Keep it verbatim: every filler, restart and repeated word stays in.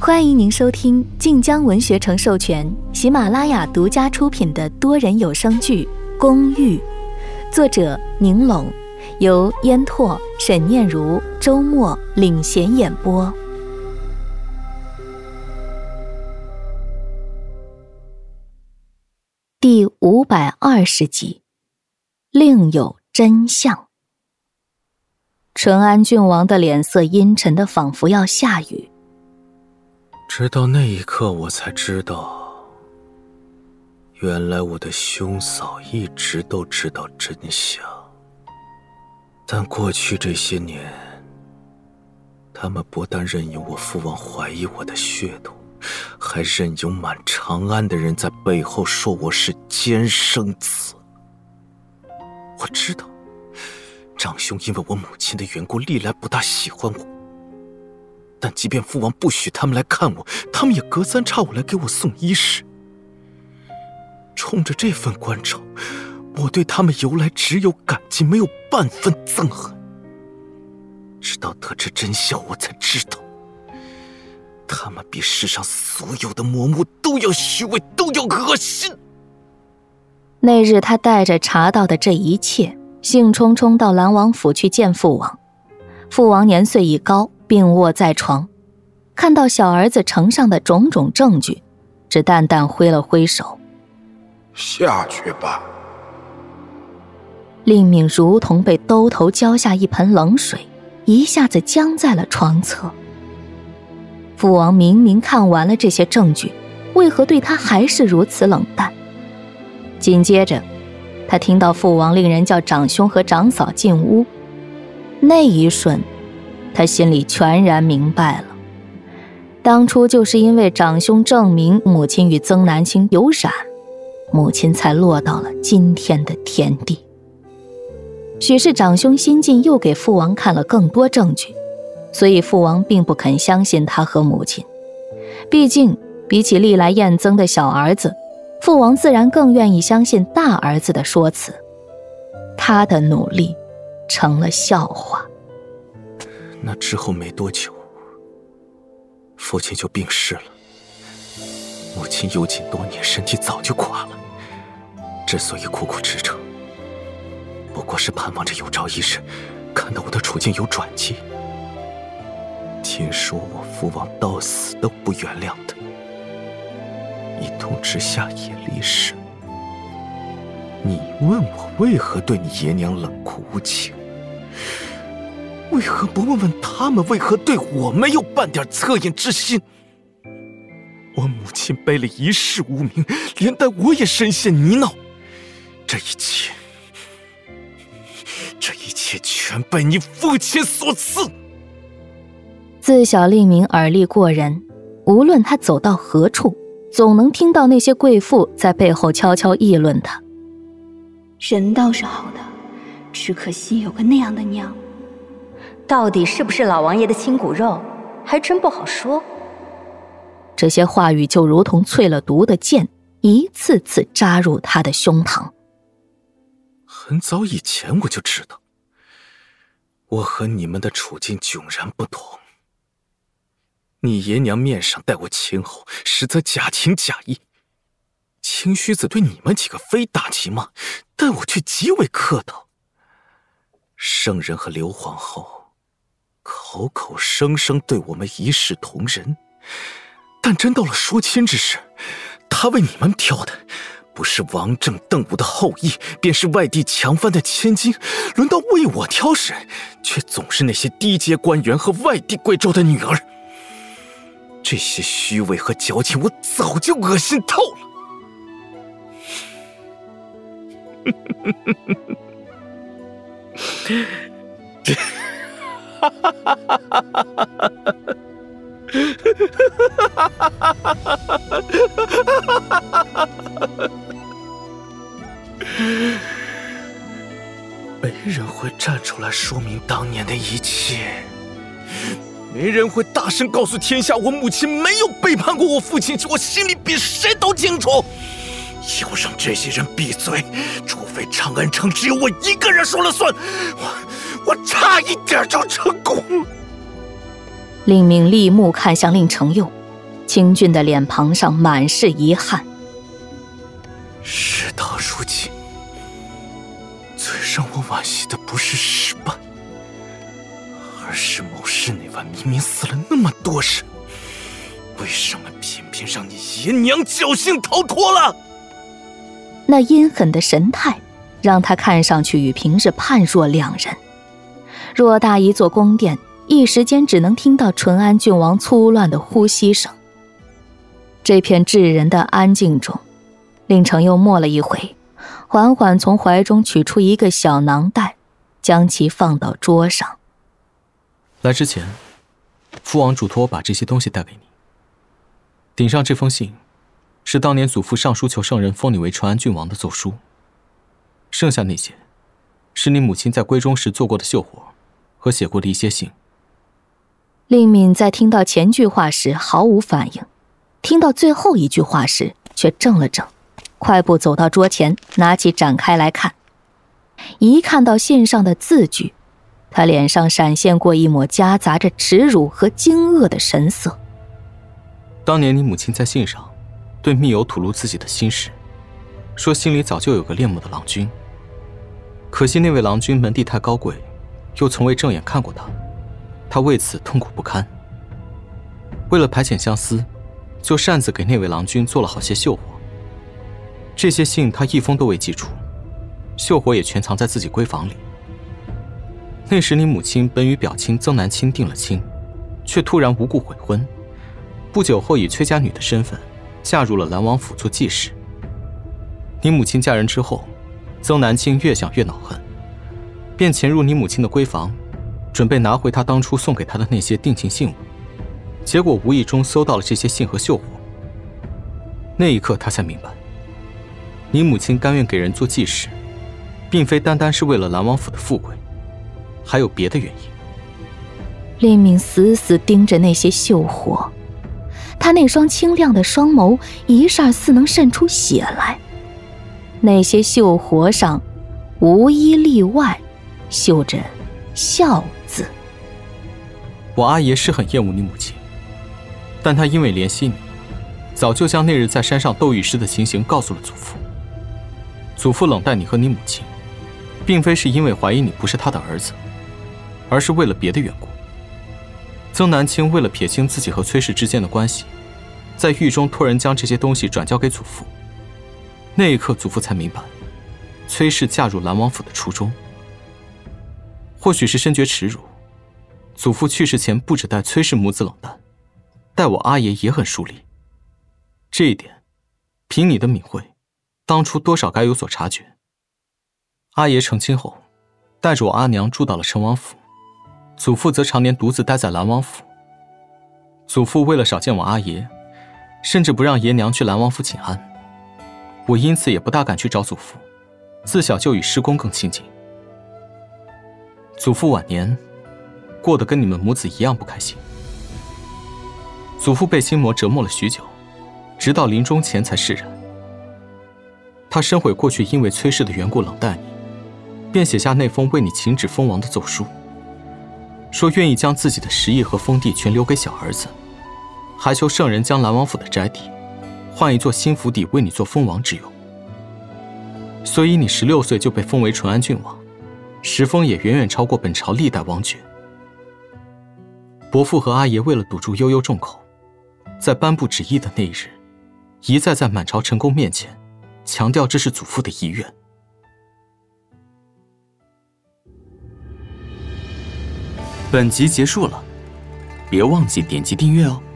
欢迎您收听晋江文学城授权、喜马拉雅独家出品的多人有声剧《公寓》，作者宁拢，由烟拓、沈念如、周末领衔演播。第五百二十集，另有真相。淳安郡王的脸色阴沉的仿佛要下雨。 直到那一刻，我才知道，原来我的兄嫂一直都知道真相。但过去这些年，他们不但任由我父王怀疑我的血统，还任由满长安的人在背后说我是奸生子。我知道，长兄因为我母亲的缘故，历来不大喜欢我。但即便父王不许他们来看我，他们也隔三差五来给我送衣食。冲着这份关照，我对他们由来只有感激，没有半分憎恨。直到得知真相，我才知道，他们比世上所有的嬷嬷都要虚伪，都要恶心。 那日他带着查到的这一切，兴冲冲到兰王府去见父王。父王年岁已高，病卧在床，看到小儿子呈上的种种证据，只淡淡挥了挥手： 下去吧。 令敏如同被兜头浇下一盆冷水，一下子僵在了床侧。父王明明看完了这些证据，为何对他还是如此冷淡？紧接着他听到父王令人叫长兄和长嫂进屋，那一瞬他心里全然明白了，当初就是因为长兄证明母亲与曾南清有染，母亲才落到了今天的田地。许是长兄新近又给父王看了更多证据，所以父王并不肯相信他和母亲。毕竟比起历来厌憎的小儿子，父王自然更愿意相信大儿子的说辞。他的努力成了笑话。 那之后没多久，父亲就病逝了。母亲幽禁多年，身体早就垮了。之所以苦苦支撑，不过是盼望着有朝一日看到我的处境有转机。听说我父王到死都不原谅他，一怒之下也离世。你问我为何对你爷娘冷酷无情，为何不问问他们为何对我没有半点恻隐之心？我母亲背了一世无名，连带我也深陷泥淖。这一切，这一切全被你父亲所赐。 自小令明耳力过人，无论他走到何处，总能听到那些贵妇在背后悄悄议论他。 人倒是好的，只可惜有个那样的娘。到底是不是老王爷的亲骨肉，还真不好说。 这些话语就如同淬了毒的剑，一次次扎入他的胸膛。 很早以前我就知道，我和你们的处境迥然不同。你爷娘面上待我亲厚，实则假情假意。清虚子对你们几个非打即骂，待我却极为客套。圣人和刘皇后口口声声对我们一视同仁，但真到了说亲之时，他为你们挑的不是王正邓武的后裔，便是外地强藩的千金。轮到为我挑时，却总是那些低阶官员和外地贵胄的女儿。这些虚伪和矫情，我早就恶心透了。没人会站出来说明当年的一切，没人会大声告诉天下，我母亲没有背叛过我父亲，我心里比谁都清楚。要让这些人闭嘴，除非长安城只有我一个人说了算，我我差一点就成功了。 令明立目看向令承佑， 清俊的脸庞上满是遗憾。 事到如今，最让我惋惜的不是失败，而是谋士那晚明明死了那么多人，为什么偏偏让你爷娘侥幸逃脱了？ 那阴狠的神态让他看上去与平日判若两人。偌大一座宫殿，一时间只能听到淳安郡王粗乱的呼吸声。这片炙人的安静中，令城又默了一回，缓缓从怀中取出一个小囊袋，将其放到桌上。 来之前，父王嘱托我把这些东西带给你。顶上这封信，是当年祖父上书求圣人封你为淳安郡王的奏书，剩下那些，是你母亲在闺中时做过的绣活和写过的一些信。 令敏在听到前句话时毫无反应，听到最后一句话时却怔了怔，快步走到桌前，拿起展开来看。一看到信上的字句，他脸上闪现过一抹夹杂着耻辱和惊愕的神色。 当年你母亲在信上对密友吐露自己的心事，说心里早就有个恋慕的郎君，可惜那位郎君门第太高贵，又从未正眼看过他，他为此痛苦不堪。为了排遣相思，就擅自给那位郎君做了好些绣活。这些信他一封都未寄出，绣活也全藏在自己闺房里。那时你母亲本与表亲曾南清定了亲，却突然无故悔婚，不久后以崔家女的身份嫁入了兰王府做继室。你母亲嫁人之后，曾南清越想越恼恨，便潜入你母亲的闺房，准备拿回她当初送给她的那些定情信物。结果无意中搜到了这些信和绣活。那一刻他才明白，你母亲甘愿给人做继室，并非单单是为了兰王府的富贵，还有别的原因。 令敏死死盯着那些绣活，他那双清亮的双眸一霎似能渗出血来。那些绣活上无一例外绣着孝字。 我阿爷是很厌恶你母亲，但他因为怜惜你，早就将那日在山上斗玉师的情形告诉了祖父。祖父冷待你和你母亲，并非是因为怀疑你不是他的儿子，而是为了别的缘故。曾南清为了撇清自己和崔氏之间的关系，在狱中托人将这些东西转交给祖父。那一刻祖父才明白崔氏嫁入兰王府的初衷。或许是深觉耻辱，祖父去世前不只待崔氏母子冷淡，待我阿爷也很疏离。这一点凭你的敏慧，当初多少该有所察觉。阿爷成亲后，带着我阿娘住到了成王府，祖父则常年独自待在兰王府。祖父为了少见我阿爷，甚至不让爷娘去兰王府请安。我因此也不大敢去找祖父，自小就与师公更亲近。祖父晚年过得跟你们母子一样不开心。祖父被心魔折磨了许久，直到临终前才释然。他深悔过去因为崔氏的缘故冷待你，便写下那封为你请旨封王的奏书，说愿意将自己的实业和封地全留给小儿子，还求圣人将兰王府的宅邸换一座新府邸为你做封王之用。所以你十六岁就被封为淳安郡王，时封也远远超过本朝历代王爵。伯父和阿爷为了堵住悠悠众口，在颁布旨意的那一日，一再在满朝臣工面前强调这是祖父的遗愿。 本集结束了，别忘记点击订阅哦。